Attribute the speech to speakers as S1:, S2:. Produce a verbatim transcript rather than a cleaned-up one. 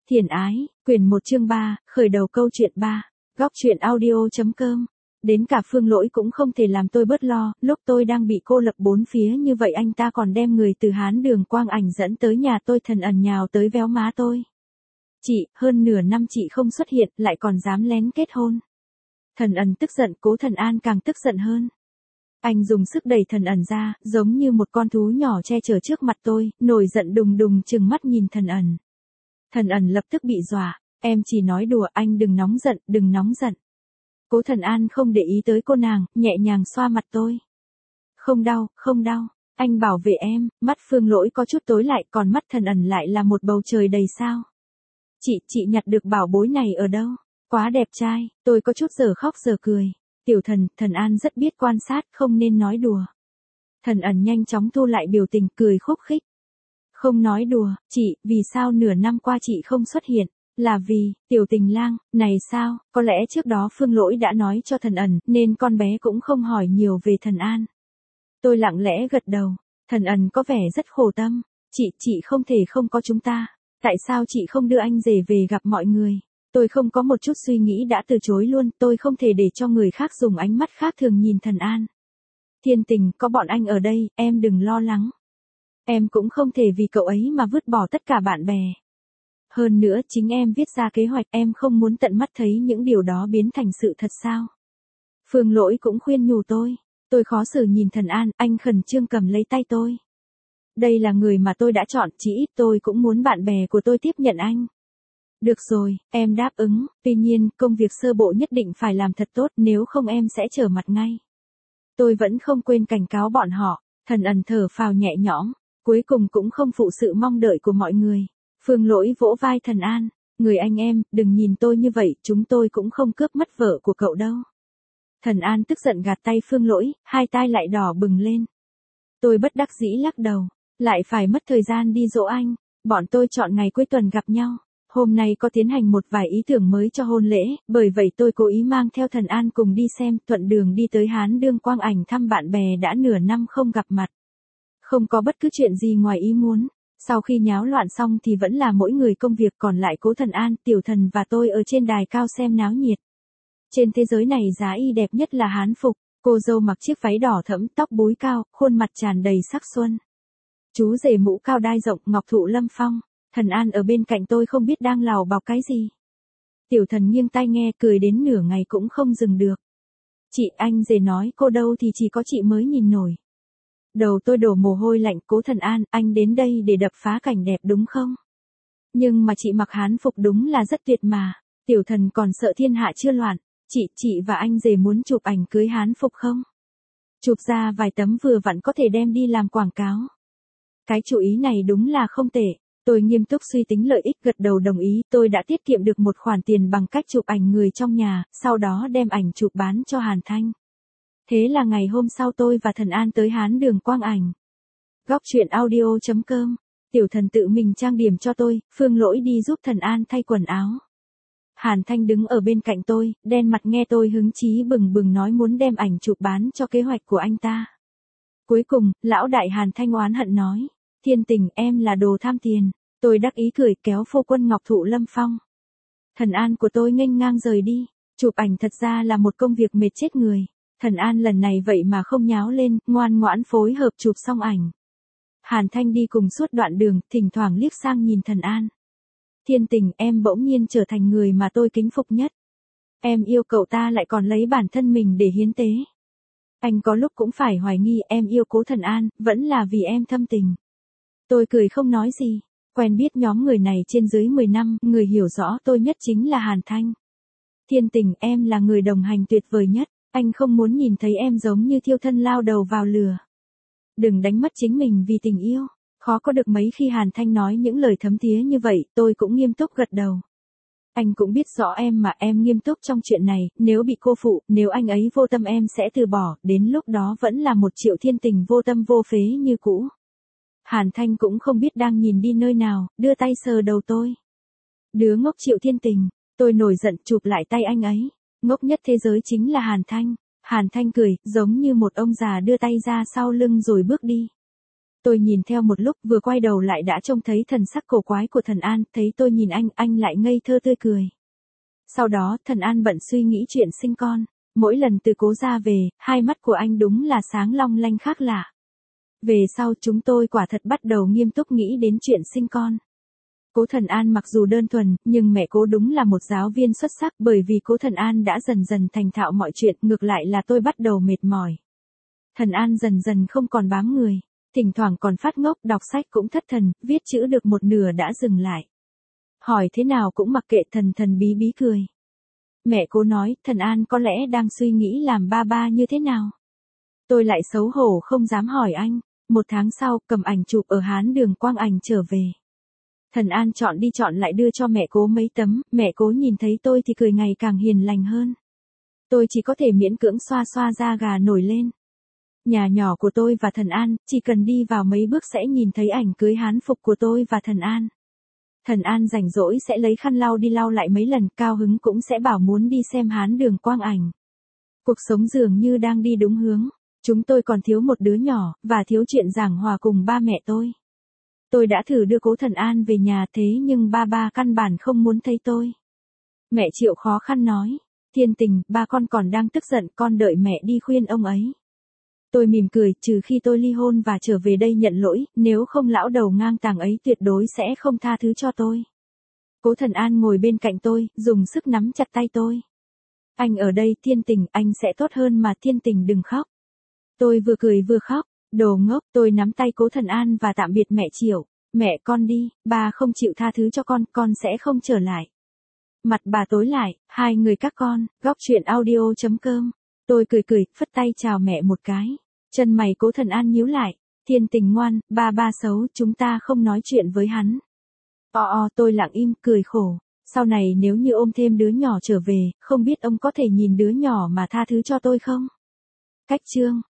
S1: Thiền ái, quyển một chương ba, khởi đầu câu chuyện ba, góc truyện audio.com. Đến cả Phương Lỗi cũng không thể làm tôi bớt lo, lúc tôi đang bị cô lập bốn phía như vậy anh ta còn đem người từ Hán Đường Quang Ảnh dẫn tới nhà tôi. Thần ẩn nhào tới véo má tôi. Chị, hơn nửa năm chị không xuất hiện, lại còn dám lén kết hôn. Thần ẩn tức giận, Cố Thần An càng tức giận hơn. Anh dùng sức đẩy thần ẩn ra, giống như một con thú nhỏ che chở trước mặt tôi, nổi giận đùng đùng trừng mắt nhìn thần ẩn. Thần ẩn lập tức bị dọa, em chỉ nói đùa, anh đừng nóng giận, đừng nóng giận. Cố Thần An không để ý tới cô nàng, nhẹ nhàng xoa mặt tôi. Không đau, không đau, anh bảo vệ em. Mắt Phương Lỗi có chút tối lại, còn mắt thần ẩn lại là một bầu trời đầy sao. Chị, chị nhặt được bảo bối này ở đâu? Quá đẹp trai, tôi có chút giờ khóc giờ cười. Tiểu thần, Thần An rất biết quan sát, không nên nói đùa. Thần ẩn nhanh chóng thu lại biểu tình, cười khúc khích. Không nói đùa, chị, vì sao nửa năm qua chị không xuất hiện? Là vì, Tiểu Tình Lang, này sao, có lẽ trước đó Phương Lỗi đã nói cho thần ẩn, nên con bé cũng không hỏi nhiều về Thần An. Tôi lặng lẽ gật đầu, thần ẩn có vẻ rất khổ tâm. Chị, chị không thể không có chúng ta. Tại sao chị không đưa anh rể về gặp mọi người? Tôi không có một chút suy nghĩ đã từ chối luôn, tôi không thể để cho người khác dùng ánh mắt khác thường nhìn Thần An. Thiên Tình, có bọn anh ở đây, em đừng lo lắng. Em cũng không thể vì cậu ấy mà vứt bỏ tất cả bạn bè. Hơn nữa chính em viết ra kế hoạch, em không muốn tận mắt thấy những điều đó biến thành sự thật sao? Phương Lỗi cũng khuyên nhủ tôi. Tôi khó xử nhìn Thần An, anh khẩn trương cầm lấy tay tôi. Đây là người mà tôi đã chọn, chỉ ít tôi cũng muốn bạn bè của tôi tiếp nhận anh. Được rồi, em đáp ứng, tuy nhiên, công việc sơ bộ nhất định phải làm thật tốt, nếu không em sẽ trở mặt ngay. Tôi vẫn không quên cảnh cáo bọn họ. Thần ẩn thở phào nhẹ nhõm, cuối cùng cũng không phụ sự mong đợi của mọi người. Phương Lỗi vỗ vai Thần An, người anh em, đừng nhìn tôi như vậy, chúng tôi cũng không cướp mất vợ của cậu đâu. Thần An tức giận gạt tay Phương Lỗi, hai tai lại đỏ bừng lên. Tôi bất đắc dĩ lắc đầu, lại phải mất thời gian đi dỗ anh, bọn tôi chọn ngày cuối tuần gặp nhau. Hôm nay có tiến hành một vài ý tưởng mới cho hôn lễ, bởi vậy tôi cố ý mang theo Thần An cùng đi xem, thuận đường đi tới Hán Đường Quang Ảnh thăm bạn bè đã nửa năm không gặp mặt. Không có bất cứ chuyện gì ngoài ý muốn. Sau khi nháo loạn xong thì vẫn là mỗi người công việc, còn lại Cố Thần An, Tiểu Thần và tôi ở trên đài cao xem náo nhiệt. Trên thế giới này giá y đẹp nhất là Hán phục, cô dâu mặc chiếc váy đỏ thẫm, tóc búi cao, khuôn mặt tràn đầy sắc xuân. Chú rể mũ cao đai rộng, ngọc thụ lâm phong. Thần An ở bên cạnh tôi không biết đang lào bọc cái gì. Tiểu Thần nghiêng tai nghe, cười đến nửa ngày cũng không dừng được. Chị, anh rể nói cô đâu thì chỉ có chị mới nhìn nổi. Đầu tôi đổ mồ hôi lạnh. Cố Thần An, anh đến đây để đập phá cảnh đẹp đúng không? Nhưng mà chị mặc Hán phục đúng là rất tuyệt mà. Tiểu Thần còn sợ thiên hạ chưa loạn. Chị, chị và anh rể muốn chụp ảnh cưới Hán phục không? Chụp ra vài tấm vừa vặn có thể đem đi làm quảng cáo. Cái chủ ý này đúng là không tệ. Tôi nghiêm túc suy tính lợi ích, gật đầu đồng ý. Tôi đã tiết kiệm được một khoản tiền bằng cách chụp ảnh người trong nhà, sau đó đem ảnh chụp bán cho Hàn Thanh. Thế là ngày hôm sau tôi và Thần An tới Hán Đường Quang Ảnh. Góc truyện audio.com. Tiểu Thần tự mình trang điểm cho tôi, Phương Lỗi đi giúp Thần An thay quần áo. Hàn Thanh đứng ở bên cạnh tôi, đen mặt nghe tôi hứng chí bừng bừng nói muốn đem ảnh chụp bán cho kế hoạch của anh ta. Cuối cùng, lão đại Hàn Thanh oán hận nói, Thiên Tình, em là đồ tham tiền. Tôi đắc ý cười kéo phu quân ngọc thụ lâm phong. Thần An của tôi nghênh ngang rời đi. Chụp ảnh thật ra là một công việc mệt chết người. Thần An lần này vậy mà không nháo lên, ngoan ngoãn phối hợp chụp xong ảnh. Hàn Thanh đi cùng suốt đoạn đường, thỉnh thoảng liếc sang nhìn Thần An. Thiên Tình, em bỗng nhiên trở thành người mà tôi kính phục nhất. Em yêu cậu ta lại còn lấy bản thân mình để hiến tế. Anh có lúc cũng phải hoài nghi em yêu Cố Thần An, vẫn là vì em thâm tình. Tôi cười không nói gì. Quen biết nhóm người này trên dưới mười năm, người hiểu rõ tôi nhất chính là Hàn Thanh. Thiên Tình, em là người đồng hành tuyệt vời nhất. Anh không muốn nhìn thấy em giống như thiêu thân lao đầu vào lửa. Đừng đánh mất chính mình vì tình yêu. Khó có được mấy khi Hàn Thanh nói những lời thấm thía như vậy, tôi cũng nghiêm túc gật đầu. Anh cũng biết rõ em mà em nghiêm túc trong chuyện này, nếu bị cô phụ, nếu anh ấy vô tâm em sẽ từ bỏ, đến lúc đó vẫn là một triệu thiên tình vô tâm vô phế như cũ. Hàn Thanh cũng không biết đang nhìn đi nơi nào, đưa tay sờ đầu tôi. Đứa ngốc Triệu Thiên Tình, tôi nổi giận chụp lại tay anh ấy. Ngốc nhất thế giới chính là Hàn Thanh. Hàn Thanh cười, giống như một ông già đưa tay ra sau lưng rồi bước đi. Tôi nhìn theo một lúc vừa quay đầu lại đã trông thấy thần sắc cổ quái của thần An, thấy tôi nhìn anh, anh lại ngây thơ tươi cười. Sau đó thần An bận suy nghĩ chuyện sinh con, mỗi lần từ Cố ra về, hai mắt của anh đúng là sáng long lanh khác lạ. Về sau chúng tôi quả thật bắt đầu nghiêm túc nghĩ đến chuyện sinh con. Cố Thần An mặc dù đơn thuần, nhưng mẹ Cố đúng là một giáo viên xuất sắc, bởi vì Cố Thần An đã dần dần thành thạo mọi chuyện, ngược lại là tôi bắt đầu mệt mỏi. Thần An dần dần không còn bám người, thỉnh thoảng còn phát ngốc, đọc sách cũng thất thần, viết chữ được một nửa đã dừng lại. Hỏi thế nào cũng mặc kệ, thần thần bí bí cười. Mẹ Cố nói, Thần An có lẽ đang suy nghĩ làm ba ba như thế nào. Tôi lại xấu hổ không dám hỏi anh. Một tháng sau, cầm ảnh chụp ở Hán Đường quang ảnh trở về. Thần An chọn đi chọn lại đưa cho mẹ Cố mấy tấm, mẹ Cố nhìn thấy tôi thì cười ngày càng hiền lành hơn. Tôi chỉ có thể miễn cưỡng xoa xoa da gà nổi lên. Nhà nhỏ của tôi và Thần An, chỉ cần đi vào mấy bước sẽ nhìn thấy ảnh cưới Hán phục của tôi và Thần An. Thần An rảnh rỗi sẽ lấy khăn lau đi lau lại mấy lần, cao hứng cũng sẽ bảo muốn đi xem Hán Đường quang ảnh. Cuộc sống dường như đang đi đúng hướng. Chúng tôi còn thiếu một đứa nhỏ, và thiếu chuyện giảng hòa cùng ba mẹ tôi. Tôi đã thử đưa Cố Thần An về nhà thế nhưng ba ba căn bản không muốn thấy tôi. Mẹ Triệu khó khăn nói, Thiên Tình, ba con còn đang tức giận, con đợi mẹ đi khuyên ông ấy. Tôi mỉm cười, trừ khi tôi ly hôn và trở về đây nhận lỗi, nếu không lão đầu ngang tàng ấy tuyệt đối sẽ không tha thứ cho tôi. Cố Thần An ngồi bên cạnh tôi, dùng sức nắm chặt tay tôi. Anh ở đây, Thiên Tình, anh sẽ tốt hơn mà, Thiên Tình đừng khóc. Tôi vừa cười vừa khóc, đồ ngốc, tôi nắm tay Cố Thần An và tạm biệt mẹ Triệu. Mẹ, con đi, ba không chịu tha thứ cho con, con sẽ không trở lại. Mặt bà tối lại, hai người các con, góc truyện audio chấm com. Tôi cười cười, phất tay chào mẹ một cái. Chân mày Cố Thần An nhíu lại, Thiên Tình ngoan, ba ba xấu, chúng ta không nói chuyện với hắn. O o, tôi lặng im, cười khổ. Sau này nếu như ôm thêm đứa nhỏ trở về, không biết ông có thể nhìn đứa nhỏ mà tha thứ cho tôi không? Cách chương